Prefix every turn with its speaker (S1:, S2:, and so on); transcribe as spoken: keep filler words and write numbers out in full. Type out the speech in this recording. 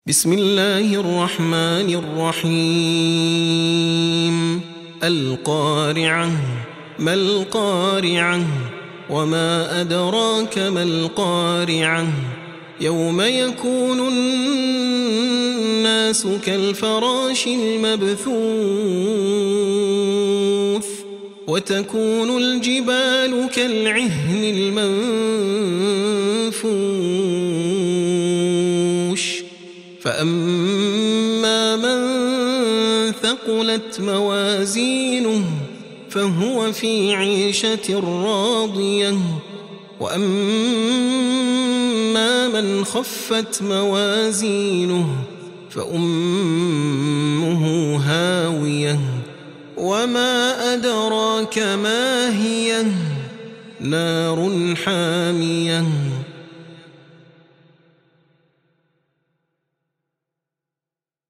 S1: بسم الله الرحمن الرحيم القارعة ما القارعة وما أدراك ما القارعة يوم يكون الناس كالفراش المبثوث وتكون الجبال كالعهن المنفوش فأما من ثقلت موازينه فهو في عيشة راضية وأما من خفت موازينه فأمه هاوية وما أدراك ما هي نار حامية